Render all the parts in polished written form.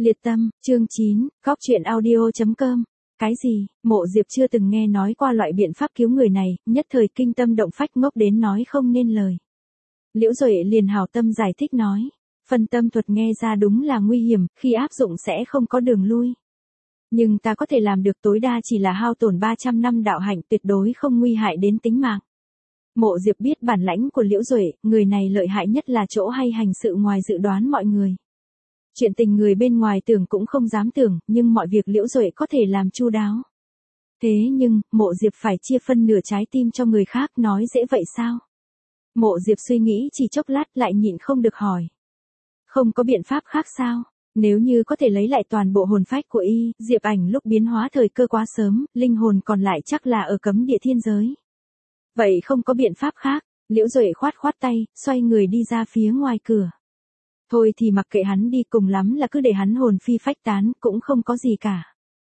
Liệt tâm, chương 9, góc truyện audio.com. Cái gì, Mộ Diệp chưa từng nghe nói qua loại biện pháp cứu người này, nhất thời kinh tâm động phách ngốc đến nói không nên lời. Liễu Duệ liền hảo tâm giải thích nói, phân tâm thuật nghe ra đúng là nguy hiểm, khi áp dụng sẽ không có đường lui. Nhưng ta có thể làm được tối đa chỉ là hao tổn 300 năm đạo hạnh, tuyệt đối không nguy hại đến tính mạng. Mộ Diệp biết bản lãnh của Liễu Duệ, người này lợi hại nhất là chỗ hay hành sự ngoài dự đoán mọi người. Chuyện tình người bên ngoài tưởng cũng không dám tưởng, nhưng mọi việc Liễu Duệ có thể làm chu đáo. Thế nhưng, Mộ Diệp phải chia phân nửa trái tim cho người khác, nói dễ vậy sao? Mộ Diệp suy nghĩ chỉ chốc lát lại nhịn không được hỏi. Không có biện pháp khác sao? Nếu như có thể lấy lại toàn bộ hồn phách của y, Diệp Ảnh lúc biến hóa thời cơ quá sớm, linh hồn còn lại chắc là ở cấm địa thiên giới. Vậy không có biện pháp khác, Liễu Duệ khoát khoát tay, xoay người đi ra phía ngoài cửa. Thôi thì mặc kệ hắn đi, cùng lắm là cứ để hắn hồn phi phách tán, cũng không có gì cả.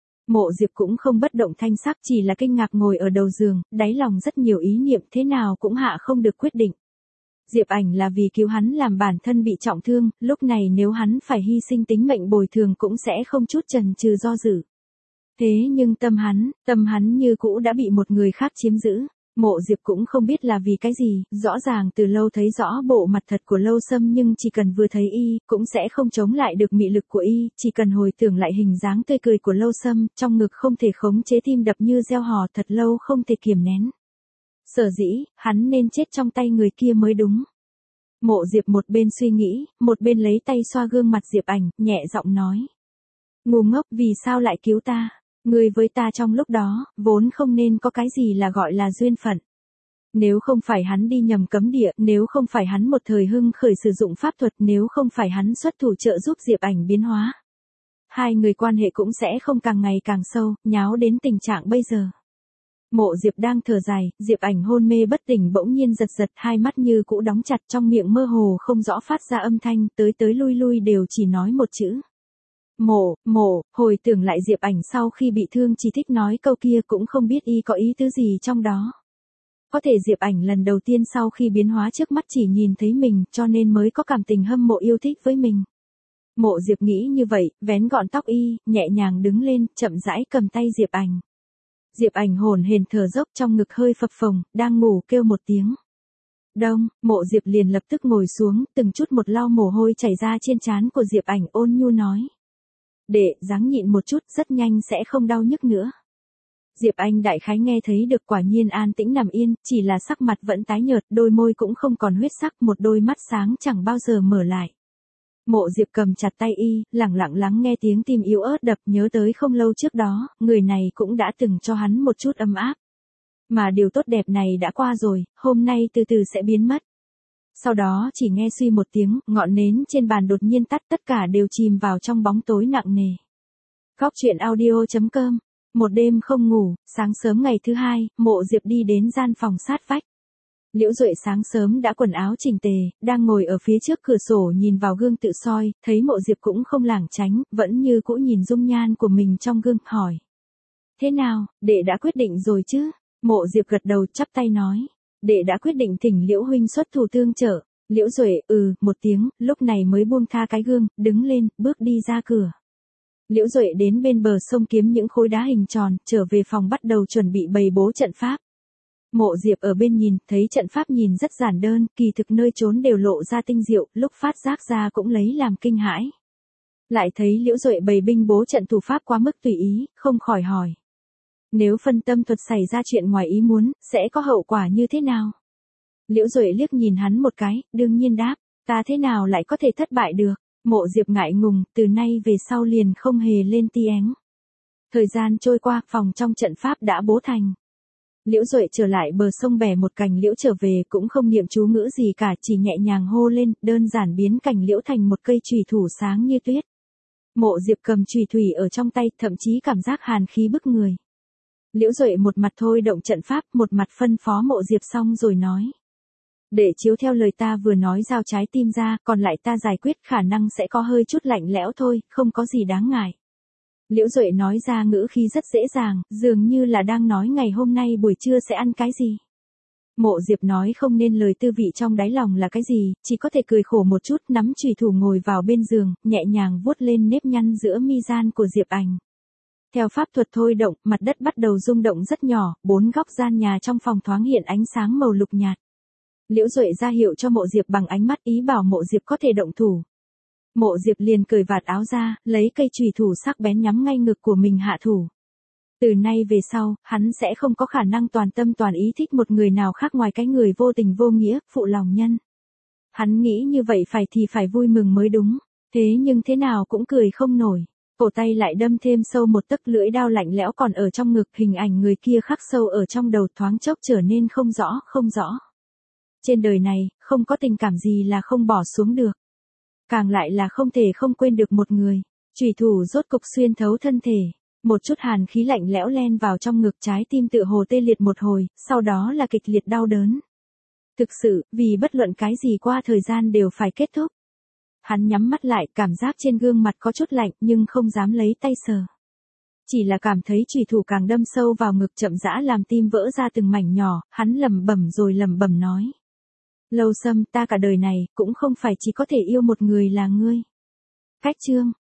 Mộ Diệp cũng không bất động thanh sắc, chỉ là kinh ngạc ngồi ở đầu giường, đáy lòng rất nhiều ý niệm, thế nào cũng hạ không được quyết định. Diệp Ảnh là vì cứu hắn làm bản thân bị trọng thương, lúc này nếu hắn phải hy sinh tính mệnh bồi thường cũng sẽ không chút chần chừ do dự. Thế nhưng tâm hắn như cũ đã bị một người khác chiếm giữ. Mộ Diệp cũng không biết là vì cái gì, rõ ràng từ lâu thấy rõ bộ mặt thật của Lâu Sâm, nhưng chỉ cần vừa thấy y, cũng sẽ không chống lại được mị lực của y, chỉ cần hồi tưởng lại hình dáng tươi cười của Lâu Sâm, trong ngực không thể khống chế, tim đập như reo hò, thật lâu không thể kiềm nén. Sở dĩ, hắn nên chết trong tay người kia mới đúng. Mộ Diệp một bên suy nghĩ, một bên lấy tay xoa gương mặt Diệp Ảnh, nhẹ giọng nói. Ngu ngốc, vì sao lại cứu ta? Ngươi với ta trong lúc đó, vốn không nên có cái gì là gọi là duyên phận. Nếu không phải hắn đi nhầm cấm địa, nếu không phải hắn một thời hưng khởi sử dụng pháp thuật, nếu không phải hắn xuất thủ trợ giúp Diệp Ảnh biến hóa, hai người quan hệ cũng sẽ không càng ngày càng sâu, nháo đến tình trạng bây giờ. Mộ Diệp đang thở dài, Diệp Ảnh hôn mê bất tỉnh bỗng nhiên giật giật, hai mắt như cũ đóng chặt, trong miệng mơ hồ không rõ phát ra âm thanh, tới lui lui đều chỉ nói một chữ. Hồi tưởng lại Diệp Ảnh sau khi bị thương chỉ thích nói câu kia, cũng không biết y có ý tứ gì trong đó. Có thể Diệp Ảnh lần đầu tiên sau khi biến hóa trước mắt chỉ nhìn thấy mình, cho nên mới có cảm tình hâm mộ yêu thích với mình. Mộ Diệp nghĩ như vậy, vén gọn tóc y, nhẹ nhàng đứng lên, chậm rãi cầm tay Diệp Ảnh. Diệp Ảnh hổn hển thở dốc, trong ngực hơi phập phồng, đang ngủ kêu một tiếng. Đông, Mộ Diệp liền lập tức ngồi xuống, từng chút một lau mồ hôi chảy ra trên trán của Diệp Ảnh, ôn nhu nói. Đệ, ráng nhịn một chút, rất nhanh sẽ không đau nhức nữa. Diệp Anh đại khái nghe thấy được, quả nhiên an tĩnh nằm yên, chỉ là sắc mặt vẫn tái nhợt, đôi môi cũng không còn huyết sắc, một đôi mắt sáng chẳng bao giờ mở lại. Mộ Diệp cầm chặt tay y, lẳng lặng lắng nghe tiếng tim yếu ớt đập, nhớ tới không lâu trước đó, người này cũng đã từng cho hắn một chút ấm áp. Mà điều tốt đẹp này đã qua rồi, hôm nay từ từ sẽ biến mất. Sau đó chỉ nghe suy một tiếng, ngọn nến trên bàn đột nhiên tắt, tất cả đều chìm vào trong bóng tối nặng nề. Góc truyện audio.com. Một đêm không ngủ, sáng sớm ngày thứ hai, Mộ Diệp đi đến gian phòng sát vách. Liễu Duệ sáng sớm đã quần áo chỉnh tề, đang ngồi ở phía trước cửa sổ nhìn vào gương tự soi, thấy Mộ Diệp cũng không lảng tránh, vẫn như cũ nhìn dung nhan của mình trong gương, hỏi. Thế nào, đệ đã quyết định rồi chứ? Mộ Diệp gật đầu chắp tay nói. Đệ đã quyết định thỉnh Liễu huynh xuất thủ tương trợ. Liễu Duệ một tiếng, lúc này mới buông tha cái gương, đứng lên, bước đi ra cửa. Liễu Duệ đến bên bờ sông kiếm những khối đá hình tròn, trở về phòng bắt đầu chuẩn bị bày bố trận pháp. Mộ Diệp ở bên nhìn, thấy trận pháp nhìn rất giản đơn, kỳ thực nơi trốn đều lộ ra tinh diệu, lúc phát giác ra cũng lấy làm kinh hãi. Lại thấy Liễu Duệ bày binh bố trận thủ pháp quá mức tùy ý, không khỏi hỏi. Nếu phân tâm thuật xảy ra chuyện ngoài ý muốn, sẽ có hậu quả như thế nào? Liễu Duệ liếc nhìn hắn một cái, đương nhiên đáp, ta thế nào lại có thể thất bại được? Mộ Diệp ngại ngùng, từ nay về sau liền không hề lên tiếng. Thời gian trôi qua, phòng trong trận pháp đã bố thành. Liễu Duệ trở lại bờ sông bẻ một cành liễu trở về, cũng không niệm chú ngữ gì cả, chỉ nhẹ nhàng hô lên, đơn giản biến cành liễu thành một cây chùy thủ sáng như tuyết. Mộ Diệp cầm chùy thủy ở trong tay, thậm chí cảm giác hàn khí bức người. Liễu Duệ một mặt thôi động trận pháp, một mặt phân phó Mộ Diệp xong rồi nói. Để chiếu theo lời ta vừa nói giao trái tim ra, còn lại ta giải quyết, khả năng sẽ có hơi chút lạnh lẽo thôi, không có gì đáng ngại. Liễu Duệ nói ra ngữ khí rất dễ dàng, dường như là đang nói ngày hôm nay buổi trưa sẽ ăn cái gì. Mộ Diệp nói không nên lời tư vị trong đáy lòng là cái gì, chỉ có thể cười khổ một chút, nắm chùy thủ ngồi vào bên giường, nhẹ nhàng vuốt lên nếp nhăn giữa mi gian của Diệp Ảnh. Theo pháp thuật thôi động, mặt đất bắt đầu rung động rất nhỏ, 4 góc gian nhà trong phòng thoáng hiện ánh sáng màu lục nhạt. Liễu Duệ ra hiệu cho Mộ Diệp bằng ánh mắt ý bảo Mộ Diệp có thể động thủ. Mộ Diệp liền cởi vạt áo ra, lấy cây chùy thủ sắc bén nhắm ngay ngực của mình hạ thủ. Từ nay về sau, hắn sẽ không có khả năng toàn tâm toàn ý thích một người nào khác ngoài cái người vô tình vô nghĩa, phụ lòng nhân. Hắn nghĩ như vậy thì phải vui mừng mới đúng, thế nhưng thế nào cũng cười không nổi. Cổ tay lại đâm thêm sâu một tấc, lưỡi đao lạnh lẽo còn ở trong ngực, hình ảnh người kia khắc sâu ở trong đầu, thoáng chốc trở nên không rõ. Trên đời này, không có tình cảm gì là không bỏ xuống được. Càng lại là không thể không quên được một người. Chùy thủ rốt cục xuyên thấu thân thể. Một chút hàn khí lạnh lẽo len vào trong ngực, trái tim tựa hồ tê liệt một hồi, sau đó là kịch liệt đau đớn. Thực sự, vì bất luận cái gì qua thời gian đều phải kết thúc. Hắn nhắm mắt lại, cảm giác trên gương mặt có chút lạnh nhưng không dám lấy tay sờ. Chỉ là cảm thấy chùy thủ càng đâm sâu vào ngực, chậm rãi làm tim vỡ ra từng mảnh nhỏ, hắn lẩm bẩm rồi lẩm bẩm nói. Lâu Sâm, ta cả đời này, cũng không phải chỉ có thể yêu một người là ngươi. Cách chương.